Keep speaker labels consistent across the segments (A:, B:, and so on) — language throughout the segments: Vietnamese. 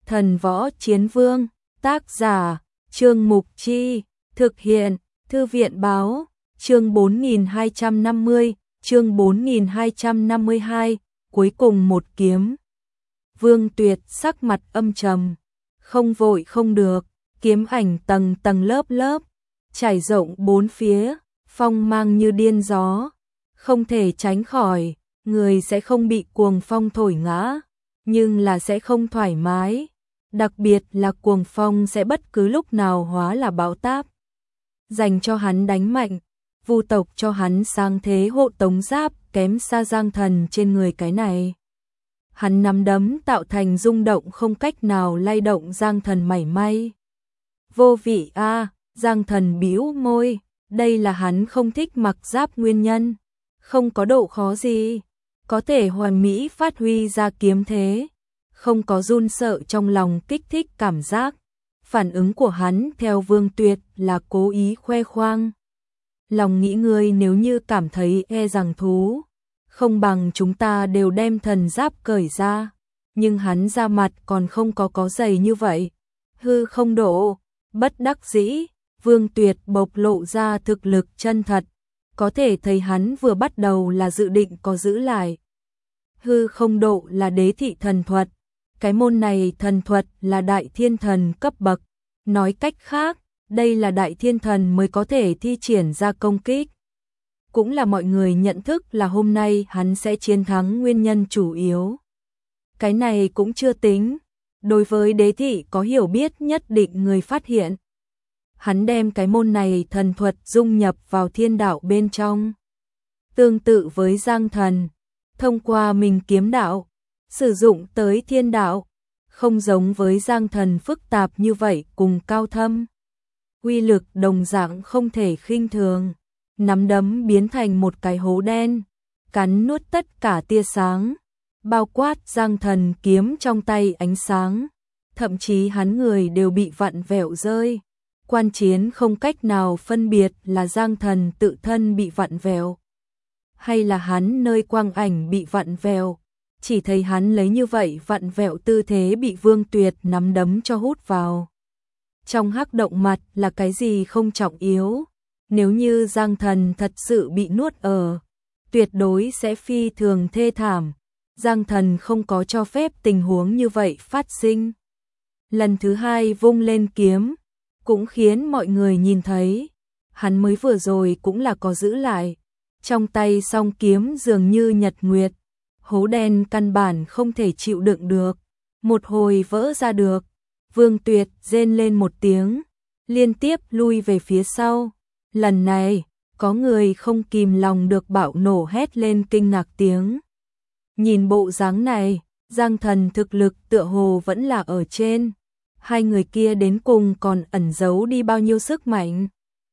A: Thần Võ Chiến Vương, tác giả, Trương Mục Chi, thực hiện, Thư viện báo, chương 4250, chương 4252, cuối cùng một kiếm. Vương Tuyệt sắc mặt âm trầm, không vội không được, kiếm ảnh tầng tầng lớp lớp, trải rộng bốn phía, phong mang như điên gió, không thể tránh khỏi, người sẽ không bị cuồng phong thổi ngã, nhưng là sẽ không thoải mái, đặc biệt là cuồng phong sẽ bất cứ lúc nào hóa là bão táp. Dành cho hắn đánh mạnh, Vu tộc cho hắn sang thế hộ tống giáp kém xa Giang Thần trên người cái này. Hắn nắm đấm tạo thành rung động không cách nào lay động Giang Thần mảy may. Vô vị a, Giang Thần bĩu môi, đây là hắn không thích mặc giáp nguyên nhân, không có độ khó gì, có thể hoàn mỹ phát huy ra kiếm thế, không có run sợ trong lòng kích thích cảm giác. Phản ứng của hắn theo Vương Tuyệt là cố ý khoe khoang. Lòng nghĩ ngươi nếu như cảm thấy e rằng thú, không bằng chúng ta đều đem thần giáp cởi ra, nhưng hắn ra mặt còn không có dày như vậy. Hư không độ, bất đắc dĩ, Vương Tuyệt bộc lộ ra thực lực chân thật, có thể thấy hắn vừa bắt đầu là dự định có giữ lại. Hư không độ là đế thị thần thuật, cái môn này thần thuật là đại thiên thần cấp bậc, nói cách khác, đây là đại thiên thần mới có thể thi triển ra công kích. Cũng là mọi người nhận thức là hôm nay hắn sẽ chiến thắng nguyên nhân chủ yếu. Cái này cũng chưa tính, đối với đế thị có hiểu biết nhất định người phát hiện. Hắn đem cái môn này thần thuật dung nhập vào thiên đạo bên trong. Tương tự với Giang Thần, thông qua mình kiếm đạo, sử dụng tới thiên đạo, không giống với Giang Thần phức tạp như vậy cùng cao thâm. Uy lực đồng dạng không thể khinh thường, nắm đấm biến thành một cái hố đen, cắn nuốt tất cả tia sáng, bao quát Giang Thần kiếm trong tay ánh sáng, thậm chí hắn người đều bị vặn vẹo rơi. Quan chiến không cách nào phân biệt là Giang Thần tự thân bị vặn vẹo, hay là hắn nơi quang ảnh bị vặn vẹo, chỉ thấy hắn lấy như vậy vặn vẹo tư thế bị Vương Tuyệt nắm đấm cho hút vào. Trong hắc động mặt là cái gì không trọng yếu, nếu như Giang Thần thật sự bị nuốt ở, tuyệt đối sẽ phi thường thê thảm. Giang Thần không có cho phép tình huống như vậy phát sinh. Lần thứ hai vung lên kiếm, cũng khiến mọi người nhìn thấy, hắn mới vừa rồi cũng là có giữ lại. Trong tay song kiếm dường như nhật nguyệt, hố đen căn bản không thể chịu đựng được, một hồi vỡ ra được. Vương Tuyệt rên lên một tiếng, liên tiếp lui về phía sau. Lần này, có người không kìm lòng được bạo nổ hét lên kinh ngạc tiếng. Nhìn bộ dáng này, Giang Thần thực lực tựa hồ vẫn là ở trên. Hai người kia đến cùng còn ẩn giấu đi bao nhiêu sức mạnh.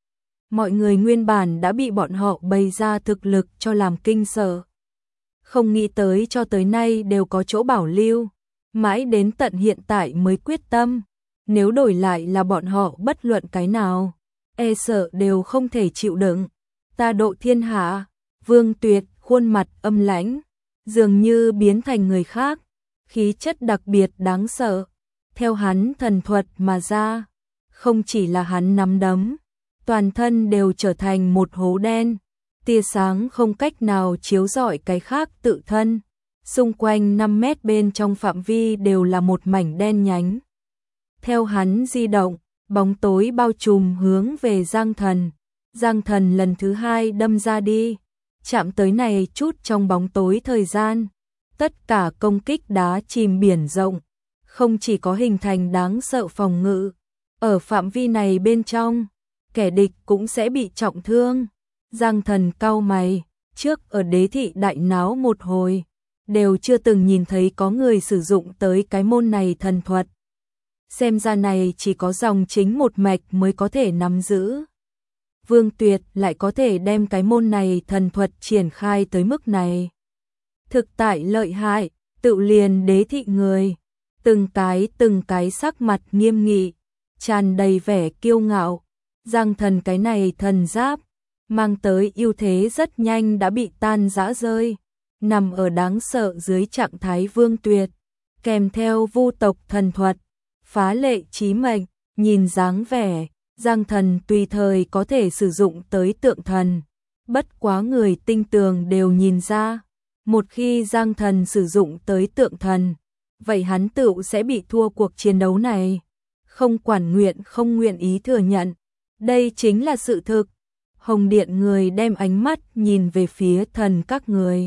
A: Mọi người nguyên bản đã bị bọn họ bày ra thực lực cho làm kinh sợ. Không nghĩ tới cho tới nay đều có chỗ bảo lưu, mãi đến tận hiện tại mới quyết tâm. Nếu đổi lại là bọn họ bất luận cái nào, e sợ đều không thể chịu đựng. Ta độ thiên hạ, Vương Tuyệt khuôn mặt âm lãnh, dường như biến thành người khác, khí chất đặc biệt đáng sợ. Theo hắn thần thuật mà ra, không chỉ là hắn nắm đấm, toàn thân đều trở thành một hố đen, tia sáng không cách nào chiếu rọi cái khác tự thân, xung quanh 5 mét bên trong phạm vi đều là một mảnh đen nhánh. Theo hắn di động, bóng tối bao trùm hướng về Giang Thần. Giang Thần lần thứ hai đâm ra đi, chạm tới này chút trong bóng tối thời gian, tất cả công kích đá chìm biển rộng, không chỉ có hình thành đáng sợ phòng ngự, ở phạm vi này bên trong, kẻ địch cũng sẽ bị trọng thương. Giang Thần cau mày, trước ở đế thị đại náo một hồi, đều chưa từng nhìn thấy có người sử dụng tới cái môn này thần thuật. Xem ra này chỉ có dòng chính một mạch mới có thể nắm giữ. Vương Tuyệt lại có thể đem cái môn này thần thuật triển khai tới mức này. Thực tại lợi hại, tự liền đế thị người, từng cái sắc mặt nghiêm nghị, tràn đầy vẻ kiêu ngạo. Giang Thần cái này thần giáp, mang tới ưu thế rất nhanh đã bị tan rã rơi, nằm ở đáng sợ dưới trạng thái Vương Tuyệt. kèm theo vu tộc thần thuật, phá lệ chí mệnh, nhìn dáng vẻ, Giang Thần tùy thời có thể sử dụng tới tượng thần. Bất quá người tinh tường đều nhìn ra, một khi Giang Thần sử dụng tới tượng thần, vậy hắn tựu sẽ bị thua cuộc chiến đấu này. Không quản không nguyện ý thừa nhận, đây chính là sự thực. Hồng Điện người đem ánh mắt nhìn về phía thần các người.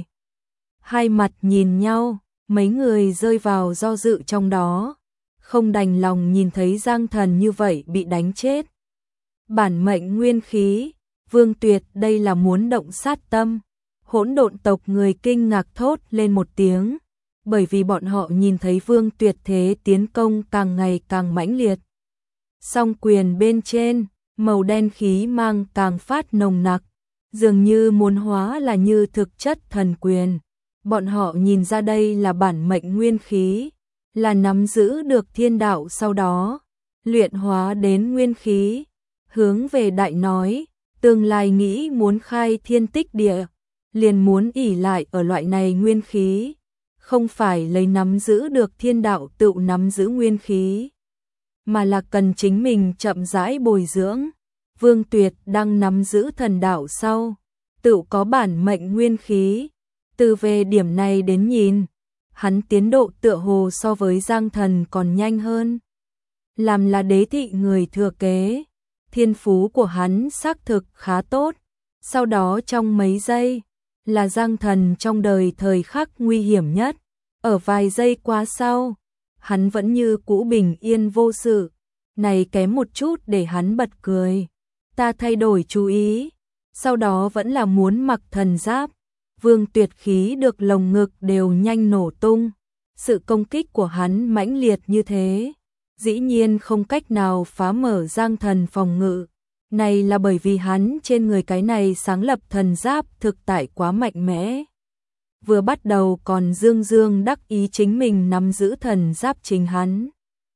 A: Hai mặt nhìn nhau, mấy người rơi vào do dự trong đó, không đành lòng nhìn thấy Giang Thần như vậy bị đánh chết. Bản mệnh nguyên khí, Vương Tuyệt đây là muốn động sát tâm. Hỗn độn tộc người kinh ngạc thốt lên một tiếng, bởi vì bọn họ nhìn thấy Vương Tuyệt thế tiến công càng ngày càng mãnh liệt. Song quyền bên trên, màu đen khí mang càng phát nồng nặc, dường như muốn hóa là như thực chất thần quyền. Bọn họ nhìn ra đây là bản mệnh nguyên khí, là nắm giữ được thiên đạo sau đó luyện hóa đến nguyên khí, hướng về đại nói, tương lai nghĩ muốn khai thiên tích địa, liền muốn ỷ lại ở loại này nguyên khí, không phải lấy nắm giữ được thiên đạo tự nắm giữ nguyên khí, mà là cần chính mình chậm rãi bồi dưỡng. Vương Tuyệt đang nắm giữ thần đạo sau, tự có bản mệnh nguyên khí. Từ về điểm này đến nhìn, hắn tiến độ tựa hồ so với Giang Thần còn nhanh hơn. Làm là đế thị người thừa kế, thiên phú của hắn xác thực khá tốt. Sau đó trong mấy giây, là Giang Thần trong đời thời khắc nguy hiểm nhất. Ở vài giây qua sau, hắn vẫn như cũ bình yên vô sự. Này kém một chút để hắn bật cười. Ta thay đổi chú ý, sau đó vẫn là muốn mặc thần giáp. Vương Tuyệt khí được lồng ngực đều nhanh nổ tung. Sự công kích của hắn mãnh liệt như thế, dĩ nhiên không cách nào phá mở Giang Thần phòng ngự. Này là bởi vì hắn trên người cái này sáng lập thần giáp thực tại quá mạnh mẽ. Vừa bắt đầu còn dương dương đắc ý chính mình nắm giữ thần giáp chính hắn.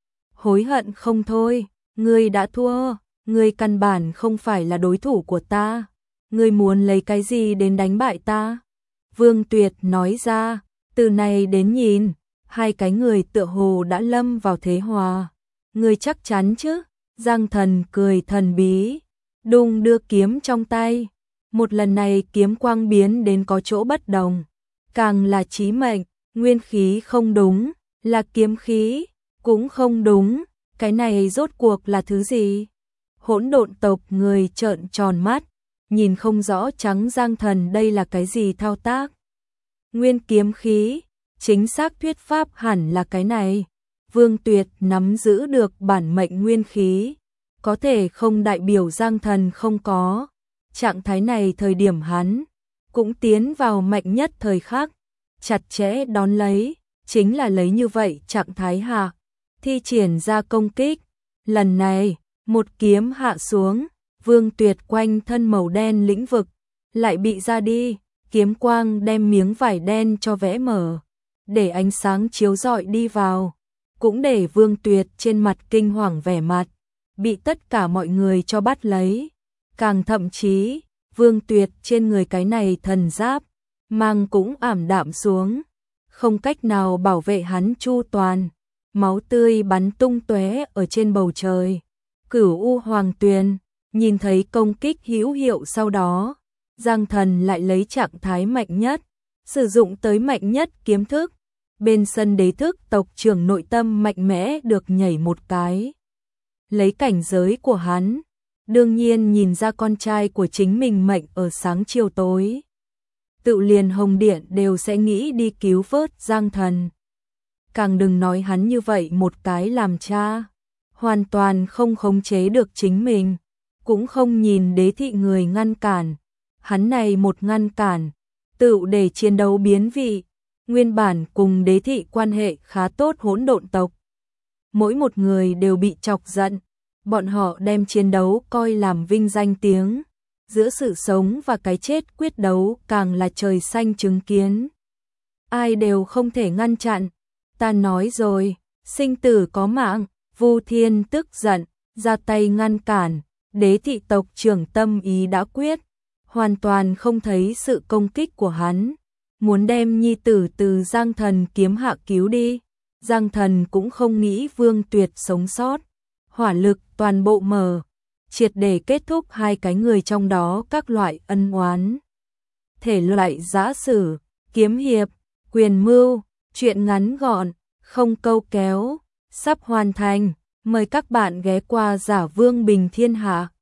A: Hối hận không thôi, ngươi đã thua, ngươi căn bản không phải là đối thủ của ta. Ngươi muốn lấy cái gì đến đánh bại ta? Vương Tuyệt nói ra, từ này đến nhìn, hai cái người tựa hồ đã lâm vào thế hòa. Ngươi chắc chắn chứ? Giang Thần cười thần bí, đung đưa kiếm trong tay. Một lần này kiếm quang biến đến có chỗ bất đồng, càng là chí mệnh, nguyên khí không đúng, là kiếm khí, cũng không đúng, cái này rốt cuộc là thứ gì? Hỗn độn tộc người trợn tròn mắt, nhìn không rõ trắng Giang Thần đây là cái gì thao tác. Nguyên kiếm khí, chính xác thuyết pháp hẳn là cái này. Vương Tuyệt nắm giữ được bản mệnh nguyên khí, có thể không đại biểu Giang Thần không có. Trạng thái này thời điểm hắn cũng tiến vào mạnh nhất thời khắc, chặt chẽ đón lấy, chính là lấy như vậy trạng thái hạ, thi triển ra công kích. Lần này, một kiếm hạ xuống, Vương Tuyệt quanh thân màu đen lĩnh vực lại bị ra đi, kiếm quang đem miếng vải đen cho vẽ mở, để ánh sáng chiếu rọi đi vào, cũng để Vương Tuyệt trên mặt kinh hoàng vẻ mặt, bị tất cả mọi người cho bắt lấy. Càng thậm chí, Vương Tuyệt trên người cái này thần giáp, mang cũng ảm đạm xuống, không cách nào bảo vệ hắn chu toàn, máu tươi bắn tung tóe ở trên bầu trời. Cửu U Hoàng Tuyền, nhìn thấy công kích hữu hiệu sau đó, Giang Thần lại lấy trạng thái mạnh nhất, sử dụng tới mạnh nhất kiếm thức. Bên sân đế thức tộc trưởng nội tâm mạnh mẽ được nhảy một cái. Lấy cảnh giới của hắn, đương nhiên nhìn ra con trai của chính mình mệnh ở sáng chiều tối. Tự liền Hồng Điện đều sẽ nghĩ đi cứu vớt Giang Thần. Càng đừng nói hắn như vậy một cái làm cha, hoàn toàn không khống chế được chính mình, cũng không nhìn đế thị người ngăn cản. Hắn này một ngăn cản, tự để chiến đấu biến vị. Nguyên bản cùng đế thị quan hệ khá tốt hỗn độn tộc, mỗi một người đều bị chọc giận. Bọn họ đem chiến đấu coi làm vinh danh tiếng, giữa sự sống và cái chết quyết đấu càng là trời xanh chứng kiến. Ai đều không thể ngăn chặn. Ta nói rồi, sinh tử có mạng. Vu Thiên tức giận, ra tay ngăn cản. Đế thị tộc trưởng tâm ý đã quyết, hoàn toàn không thấy sự công kích của hắn, muốn đem nhi tử từ Giang Thần kiếm hạ cứu đi. Giang Thần cũng không nghĩ Vương Tuyệt sống sót. Hỏa lực toàn bộ mở, triệt để kết thúc hai cái người trong đó các loại ân oán. Thể loại giã sử, kiếm hiệp, quyền mưu, truyện ngắn gọn, không câu kéo, sắp hoàn thành. Mời các bạn ghé qua Giả Vương Bình Thiên Hạ.